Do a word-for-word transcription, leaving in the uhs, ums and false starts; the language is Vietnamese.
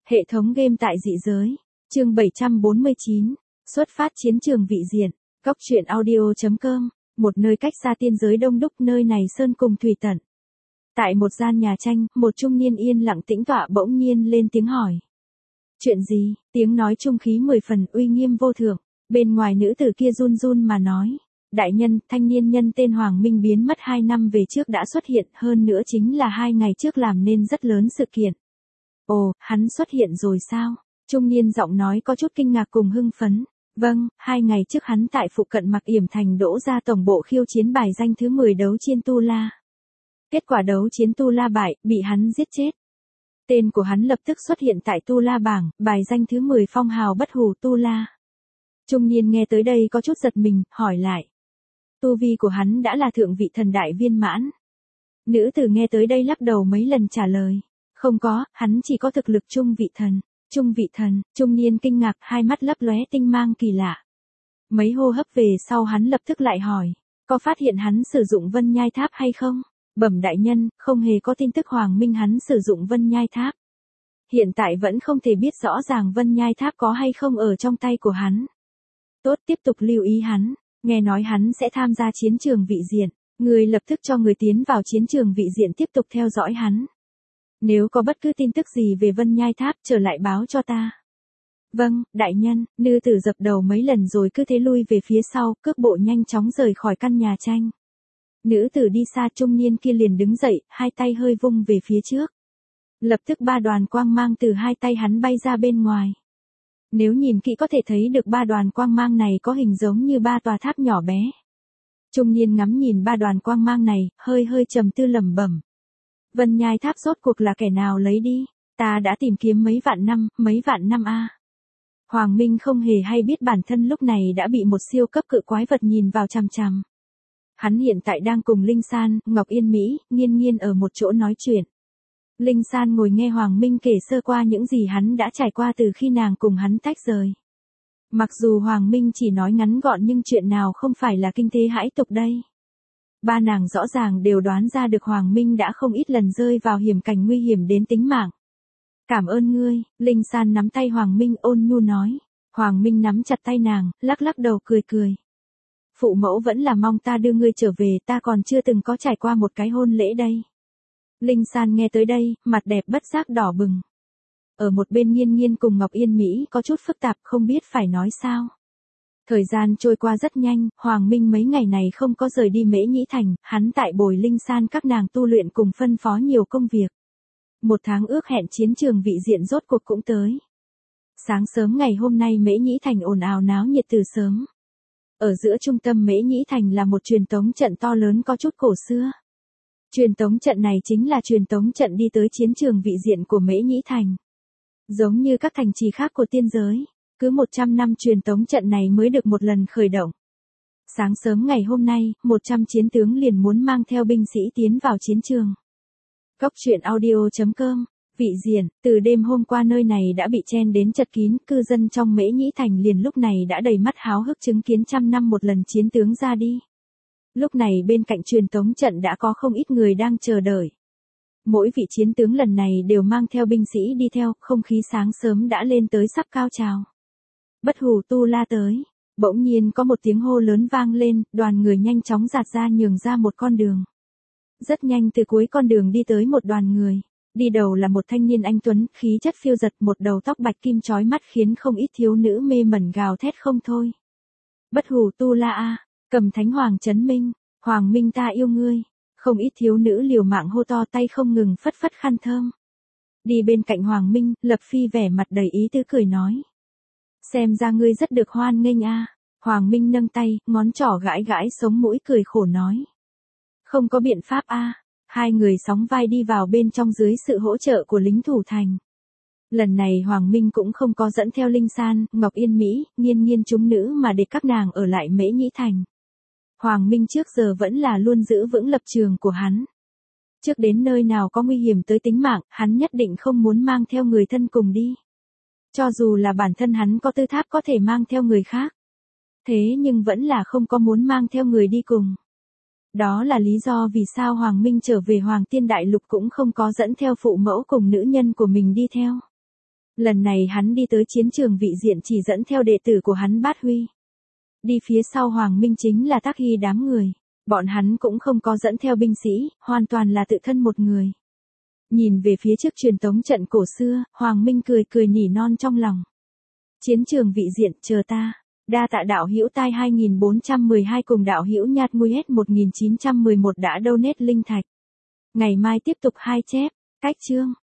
Hệ thống game tại dị giới. Chương bảy trăm bốn mươi chín. Xuất phát chiến trường vị diện. Góc truyện audio chấm com. Một nơi cách xa tiên giới đông đúc, nơi này sơn cùng thủy tận. Tại một gian nhà tranh, một trung niên yên lặng tĩnh tọa bỗng nhiên lên tiếng hỏi. Chuyện gì? Tiếng nói trung khí mười phần, uy nghiêm vô thượng. Bên ngoài nữ tử kia run run mà nói. Đại nhân, thanh niên nhân tên Hoàng Minh biến mất hai năm về trước đã xuất hiện, hơn nữa chính là hai ngày trước làm nên rất lớn sự kiện. Ồ, hắn xuất hiện rồi sao? Trung niên giọng nói có chút kinh ngạc cùng hưng phấn. Vâng, hai ngày trước hắn tại phụ cận Mặc Yểm Thành đỗ ra tổng bộ khiêu chiến bài danh thứ mười đấu chiến Tu La. Kết quả đấu chiến Tu La bại, bị hắn giết chết. Tên của hắn lập tức xuất hiện tại Tu La bảng, bài danh thứ mười phong hào bất hủ Tu La. Trung niên nghe tới đây có chút giật mình, hỏi lại. Tu vi của hắn đã là thượng vị thần đại viên mãn. Nữ tử nghe tới đây lắc đầu mấy lần trả lời. Không có, hắn chỉ có thực lực trung vị thần. Trung vị thần, trung niên kinh ngạc, hai mắt lấp lóe tinh mang kỳ lạ. Mấy hô hấp về sau hắn lập tức lại hỏi. Có phát hiện hắn sử dụng vân nhai tháp hay không? Bẩm đại nhân, không hề có tin tức Hoàng Minh hắn sử dụng vân nhai tháp. Hiện tại vẫn không thể biết rõ ràng vân nhai tháp có hay không ở trong tay của hắn. Tốt, tiếp tục lưu ý hắn. Nghe nói hắn sẽ tham gia chiến trường vị diện. Người lập tức cho người tiến vào chiến trường vị diện tiếp tục theo dõi hắn. Nếu có bất cứ tin tức gì về vân nhai tháp trở lại báo cho ta. Vâng, đại nhân, nữ tử dập đầu mấy lần rồi cứ thế lui về phía sau, cước bộ nhanh chóng rời khỏi căn nhà tranh. Nữ tử đi xa, trung niên kia liền đứng dậy, hai tay hơi vung về phía trước. Lập tức ba đoàn quang mang từ hai tay hắn bay ra bên ngoài. Nếu nhìn kỹ có thể thấy được ba đoàn quang mang này có hình giống như ba tòa tháp nhỏ bé. Trung niên ngắm nhìn ba đoàn quang mang này, hơi hơi trầm tư lẩm bẩm. Vân nhai tháp rốt cuộc là kẻ nào lấy đi? Ta đã tìm kiếm mấy vạn năm, mấy vạn năm a. Hoàng Minh không hề hay biết bản thân lúc này đã bị một siêu cấp cự quái vật nhìn vào chằm chằm. Hắn hiện tại đang cùng Linh San, Ngọc Yên Mỹ, Nghiên Nghiên ở một chỗ nói chuyện. Linh San ngồi nghe Hoàng Minh kể sơ qua những gì hắn đã trải qua từ khi nàng cùng hắn tách rời. Mặc dù Hoàng Minh chỉ nói ngắn gọn nhưng chuyện nào không phải là kinh thế hãi tục đây. Ba nàng rõ ràng đều đoán ra được Hoàng Minh đã không ít lần rơi vào hiểm cảnh nguy hiểm đến tính mạng. Cảm ơn ngươi, Linh San nắm tay Hoàng Minh ôn nhu nói. Hoàng Minh nắm chặt tay nàng, lắc lắc đầu cười cười. Phụ mẫu vẫn là mong ta đưa ngươi trở về, ta còn chưa từng có trải qua một cái hôn lễ đây. Linh San nghe tới đây, mặt đẹp bất giác đỏ bừng. Ở một bên Nghiên Nghiên cùng Ngọc Yên Mỹ có chút phức tạp không biết phải nói sao. Thời gian trôi qua rất nhanh, Hoàng Minh mấy ngày này không có rời đi Mễ Nhĩ Thành, hắn tại bồi Linh San các nàng tu luyện cùng phân phó nhiều công việc. Một tháng ước hẹn chiến trường vị diện rốt cuộc cũng tới. Sáng sớm ngày hôm nay Mễ Nhĩ Thành ồn ào náo nhiệt từ sớm. Ở giữa trung tâm Mễ Nhĩ Thành là một truyền tống trận to lớn có chút cổ xưa. Truyền tống trận này chính là truyền tống trận đi tới chiến trường vị diện của Mễ Nhĩ Thành. Giống như các thành trì khác của tiên giới, cứ một trăm năm truyền tống trận này mới được một lần khởi động. Sáng sớm ngày hôm nay, một trăm chiến tướng liền muốn mang theo binh sĩ tiến vào chiến trường. Góc truyện audio chấm com. Vị diện, từ đêm hôm qua nơi này đã bị chen đến chật kín, cư dân trong Mễ Nhĩ Thành liền lúc này đã đầy mắt háo hức chứng kiến trăm năm một lần chiến tướng ra đi. Lúc này bên cạnh truyền tống trận đã có không ít người đang chờ đợi. Mỗi vị chiến tướng lần này đều mang theo binh sĩ đi theo, không khí sáng sớm đã lên tới sắp cao trào. Bất hủ Tu La tới, bỗng nhiên có một tiếng hô lớn vang lên, đoàn người nhanh chóng dạt ra nhường ra một con đường. Rất nhanh từ cuối con đường đi tới một đoàn người. Đi đầu là một thanh niên anh tuấn, khí chất phiêu giật, một đầu tóc bạch kim chói mắt khiến không ít thiếu nữ mê mẩn gào thét không thôi. Bất hủ Tu La a, Cầm Thánh Hoàng chấn minh, Hoàng Minh ta yêu ngươi. Không ít thiếu nữ liều mạng hô to tay không ngừng phất phất khăn thơm. Đi bên cạnh Hoàng Minh, Lập Phi vẻ mặt đầy ý tứ cười nói. Xem ra ngươi rất được hoan nghênh a. Hoàng Minh nâng tay, ngón trỏ gãi gãi sống mũi cười khổ nói. Không có biện pháp a. Hai người sóng vai đi vào bên trong dưới sự hỗ trợ của lính thủ thành. Lần này Hoàng Minh cũng không có dẫn theo Linh San, Ngọc Yên Mỹ, Nghiên Nghiên chúng nữ mà để các nàng ở lại Mễ Nhĩ Thành. Hoàng Minh trước giờ vẫn là luôn giữ vững lập trường của hắn. Trước đến nơi nào có nguy hiểm tới tính mạng, hắn nhất định không muốn mang theo người thân cùng đi. Cho dù là bản thân hắn có tư tháp có thể mang theo người khác. Thế nhưng vẫn là không có muốn mang theo người đi cùng. Đó là lý do vì sao Hoàng Minh trở về Hoàng Tiên Đại Lục cũng không có dẫn theo phụ mẫu cùng nữ nhân của mình đi theo. Lần này hắn đi tới chiến trường vị diện chỉ dẫn theo đệ tử của hắn Bát Huy. Đi phía sau Hoàng Minh chính là Tắc Hy đám người. Bọn hắn cũng không có dẫn theo binh sĩ, hoàn toàn là tự thân một người. Nhìn về phía trước truyền tống trận cổ xưa, Hoàng Minh cười cười nỉ non trong lòng. Chiến trường vị diện, chờ ta. Đa tạ đạo hữu Tai hai nghìn bốn trăm mười hai cùng đạo hữu Nhạt Nguy S một nghìn chín trăm mười một đã donate linh thạch. Ngày mai tiếp tục hai chép, cách chương.